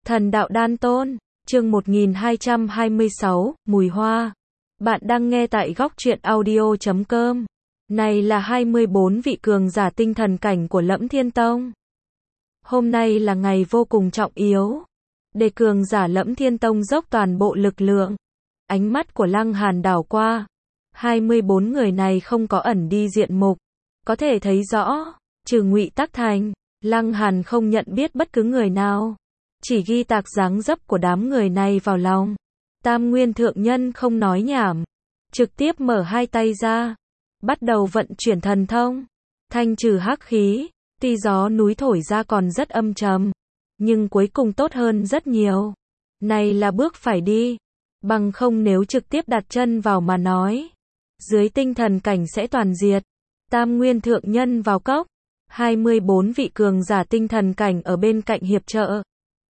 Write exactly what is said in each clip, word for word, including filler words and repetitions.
Thần đạo đan tôn, chương một nghìn hai trăm hai mươi sáu, mùi hoa. Bạn đang nghe tại góc truyện audio chấm com. Này là hai mươi bốn vị cường giả tinh thần cảnh của Lẫm Thiên Tông. Hôm nay là ngày vô cùng trọng yếu. Để cường giả Lẫm Thiên Tông dốc toàn bộ lực lượng. Ánh mắt của Lăng Hàn đảo qua. hai mươi bốn người này không có ẩn đi diện mục. Có thể thấy rõ, trừ Ngụy Tắc Thành, Lăng Hàn không nhận biết bất cứ người nào. Chỉ ghi tạc dáng dấp của đám người này vào lòng. Tam Nguyên Thượng Nhân không nói nhảm. Trực tiếp mở hai tay ra. Bắt đầu vận chuyển thần thông. Thanh trừ hắc khí. Tuy gió núi thổi ra còn rất âm trầm. Nhưng cuối cùng tốt hơn rất nhiều. Này là bước phải đi. Bằng không nếu trực tiếp đặt chân vào mà nói. Dưới tinh thần cảnh sẽ toàn diệt. Tam Nguyên Thượng Nhân vào cốc. hai mươi bốn vị cường giả tinh thần cảnh ở bên cạnh hiệp trợ.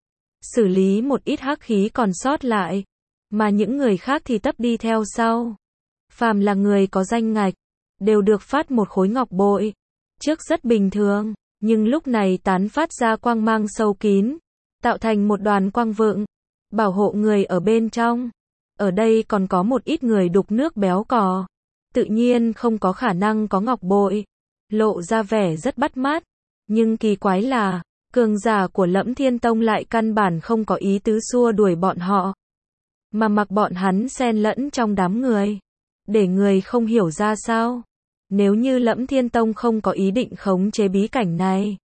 Xử lý một ít hắc khí còn sót lại. Mà những người khác thì tấp đi theo sau. Phàm là người có danh ngạch. Đều được phát một khối ngọc bội. Trước rất bình thường. Nhưng lúc này tán phát ra quang mang sâu kín. Tạo thành một đoàn quang vượng. Bảo hộ người ở bên trong. Ở đây còn có một ít người đục nước béo cò. Tự nhiên không có khả năng có ngọc bội. Lộ ra vẻ rất bắt mắt. Nhưng kỳ quái là, cường giả của Lẫm Thiên Tông lại căn bản không có ý tứ xua đuổi bọn họ. Mà mặc bọn hắn xen lẫn trong đám người. Để người không hiểu ra sao. Nếu như Lẫm Thiên Tông không có ý định khống chế bí cảnh này.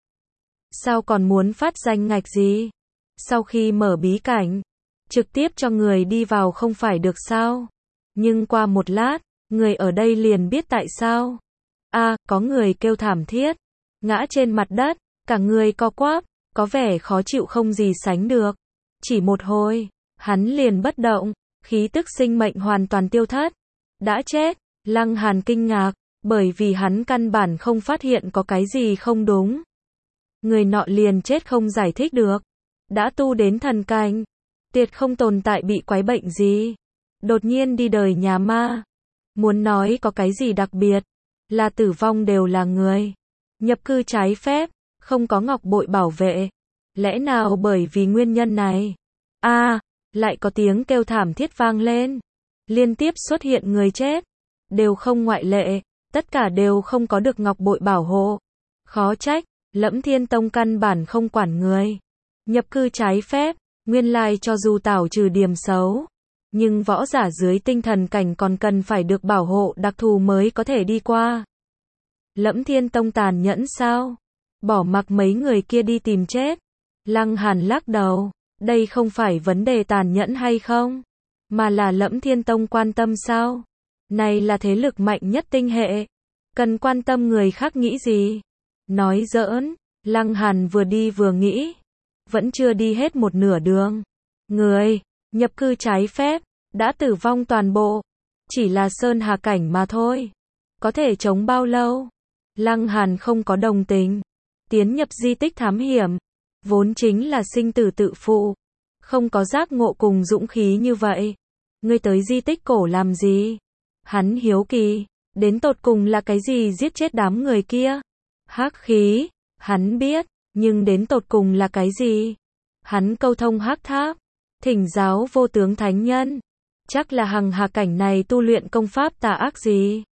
Sao còn muốn phát danh ngạch gì? Sau khi mở bí cảnh, trực tiếp cho người đi vào không phải được sao? Nhưng qua một lát, người ở đây liền biết tại sao. A, có người kêu thảm thiết. Ngã trên mặt đất, cả người co quắp, có vẻ khó chịu không gì sánh được. Chỉ một hồi, hắn liền bất động, khí tức sinh mệnh hoàn toàn tiêu thất. Đã chết, Lăng Hàn kinh ngạc, bởi vì hắn căn bản không phát hiện có cái gì không đúng. Người nọ liền chết không giải thích được. Đã tu đến thần cảnh, tuyệt không tồn tại bị quái bệnh gì. Đột nhiên đi đời nhà ma. Muốn nói có cái gì đặc biệt, là tử vong đều là người. Nhập cư trái phép, không có ngọc bội bảo vệ. Lẽ nào bởi vì nguyên nhân này? A, à, lại có tiếng kêu thảm thiết vang lên. Liên tiếp xuất hiện người chết. Đều không ngoại lệ. Tất cả đều không có được ngọc bội bảo hộ. Khó trách, Lẫm Thiên Tông căn bản không quản người. Nhập cư trái phép, nguyên lai cho dù tảo trừ điểm xấu. Nhưng võ giả dưới tinh thần cảnh còn cần phải được bảo hộ đặc thù mới có thể đi qua. Lẫm Thiên Tông tàn nhẫn sao? Bỏ mặc mấy người kia đi tìm chết. Lăng Hàn lắc đầu. Đây không phải vấn đề tàn nhẫn hay không? Mà là Lẫm Thiên Tông quan tâm sao? Này là thế lực mạnh nhất tinh hệ. Cần quan tâm người khác nghĩ gì? Nói giỡn. Lăng Hàn vừa đi vừa nghĩ. Vẫn chưa đi hết một nửa đường. Người nhập cư trái phép đã tử vong toàn bộ. Chỉ là sơn hà cảnh mà thôi. Có thể chống bao lâu? Lăng Hàn không có đồng tình. Tiến nhập di tích thám hiểm, vốn chính là sinh tử tự phụ. Không có giác ngộ cùng dũng khí như vậy. Ngươi tới di tích cổ làm gì? Hắn hiếu kỳ, đến tột cùng là cái gì giết chết đám người kia? Hắc khí, hắn biết, nhưng đến tột cùng là cái gì? Hắn câu thông hắc tháp, thỉnh giáo vô tướng thánh nhân. Chắc là hằng hà cảnh này tu luyện công pháp tà ác gì?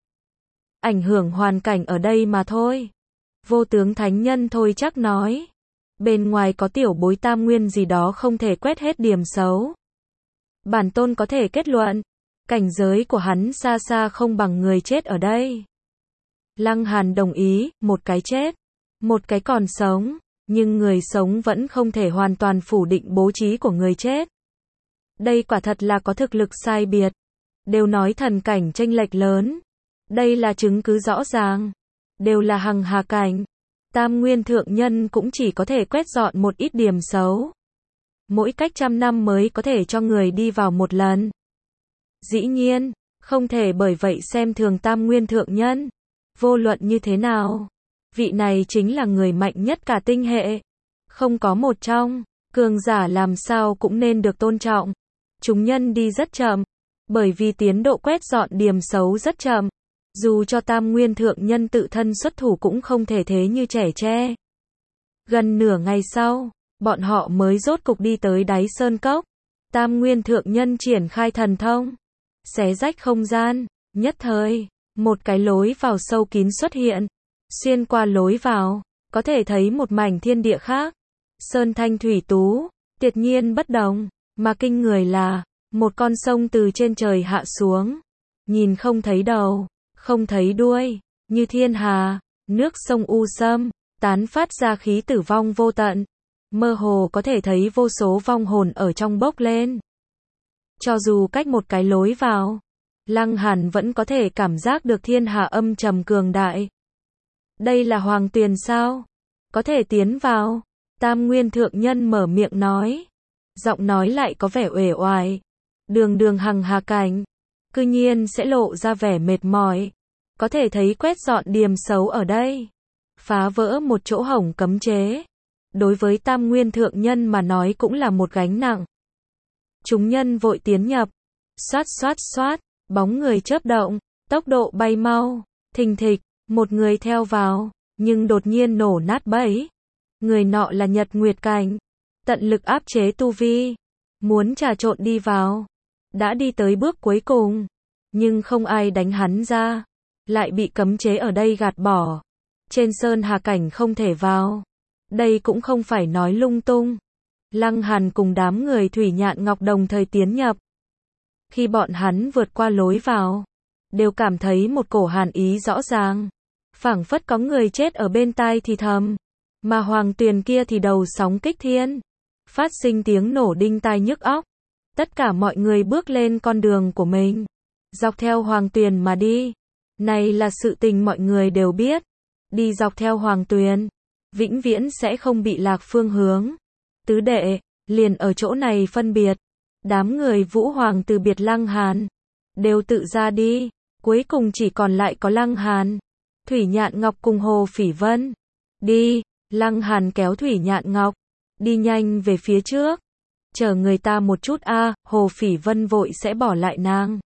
Ảnh hưởng hoàn cảnh ở đây mà thôi. Vô tướng thánh nhân thôi chắc nói. Bên ngoài có tiểu bối tam nguyên gì đó không thể quét hết điểm xấu. Bản tôn có thể kết luận. Cảnh giới của hắn xa xa không bằng người chết ở đây. Lăng Hàn đồng ý, một cái chết. Một cái còn sống. Nhưng người sống vẫn không thể hoàn toàn phủ định bố trí của người chết. Đây quả thật là có thực lực sai biệt. Đều nói thần cảnh chênh lệch lớn. Đây là chứng cứ rõ ràng. Đều là hằng hà cảnh. Tam Nguyên Thượng Nhân cũng chỉ có thể quét dọn một ít điểm xấu. Mỗi cách trăm năm mới có thể cho người đi vào một lần. Dĩ nhiên, không thể bởi vậy xem thường Tam Nguyên Thượng Nhân. Vô luận như thế nào, vị này chính là người mạnh nhất cả tinh hệ. Không có một trong, cường giả làm sao cũng nên được tôn trọng. Chúng nhân đi rất chậm, bởi vì tiến độ quét dọn điểm xấu rất chậm. Dù cho Tam Nguyên Thượng Nhân tự thân xuất thủ cũng không thể thế như trẻ tre. Gần nửa ngày sau, bọn họ mới rốt cục đi tới đáy sơn cốc. Tam Nguyên Thượng Nhân triển khai thần thông, xé rách không gian, nhất thời, một cái lối vào sâu kín xuất hiện. Xuyên qua lối vào, có thể thấy một mảnh thiên địa khác. Sơn thanh thủy tú, tuyệt nhiên bất đồng, mà kinh người là, một con sông từ trên trời hạ xuống. Nhìn không thấy đầu, không thấy đuôi, như thiên hà, nước sông u sâm, tán phát ra khí tử vong vô tận. Mơ hồ có thể thấy vô số vong hồn ở trong bốc lên. Cho dù cách một cái lối vào, Lăng Hàn vẫn có thể cảm giác được thiên hà âm trầm cường đại. Đây là Hoàng Tuyền sao? Có thể tiến vào. Tam Nguyên Thượng Nhân mở miệng nói. Giọng nói lại có vẻ uể oải. Đường đường hằng hà cảnh, cư nhiên sẽ lộ ra vẻ mệt mỏi. Có thể thấy quét dọn điểm xấu ở đây. Phá vỡ một chỗ hổng cấm chế. Đối với Tam Nguyên Thượng Nhân mà nói cũng là một gánh nặng. Chúng nhân vội tiến nhập. Xoát xoát xoát, bóng người chớp động, tốc độ bay mau, thình thịch, một người theo vào, nhưng đột nhiên nổ nát bẫy. Người nọ là Nhật Nguyệt Cảnh, tận lực áp chế tu vi, muốn trà trộn đi vào. Đã đi tới bước cuối cùng, nhưng không ai đánh hắn ra, lại bị cấm chế ở đây gạt bỏ. Trên sơn hà cảnh không thể vào. Đây cũng không phải nói lung tung. Lăng Hàn cùng đám người Thủy Nhạn Ngọc đồng thời tiến nhập. Khi bọn hắn vượt qua lối vào, đều cảm thấy một cổ hàn ý rõ ràng. Phảng phất có người chết ở bên tai thì thầm. Mà Hoàng Tuyền kia thì đầu sóng kích thiên. Phát sinh tiếng nổ đinh tai nhức óc. Tất cả mọi người bước lên con đường của mình. Dọc theo Hoàng Tuyền mà đi. Này là sự tình mọi người đều biết. Đi dọc theo Hoàng Tuyền, vĩnh viễn sẽ không bị lạc phương hướng. Tứ đệ, liền ở chỗ này phân biệt. Đám người Vũ Hoàng từ biệt Lăng Hàn, đều tự ra đi. Cuối cùng chỉ còn lại có Lăng Hàn, Thủy Nhạn Ngọc cùng Hồ Phỉ Vân. Đi, Lăng Hàn kéo Thủy Nhạn Ngọc, đi nhanh về phía trước. Chờ người ta một chút a, à, Hồ Phỉ Vân vội sẽ bỏ lại nàng.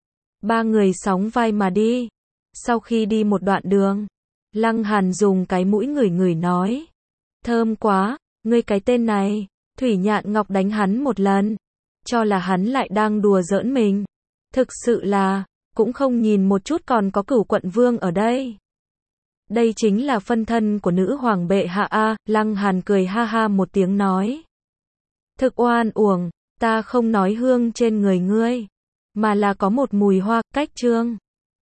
Ba người sóng vai mà đi. Sau khi đi một đoạn đường, Lăng Hàn dùng cái mũi ngửi ngửi nói. Thơm quá, ngươi cái tên này. Thủy Nhạn Ngọc đánh hắn một lần, cho là hắn lại đang đùa giỡn mình. Thực sự là, cũng không nhìn một chút còn có Cửu Quận Vương ở đây. Đây chính là phân thân của nữ hoàng bệ hạ a. Lăng Hàn cười ha ha một tiếng nói. Thực oan uổng, ta không nói hương trên người ngươi, mà là có một mùi hoa, cách trương.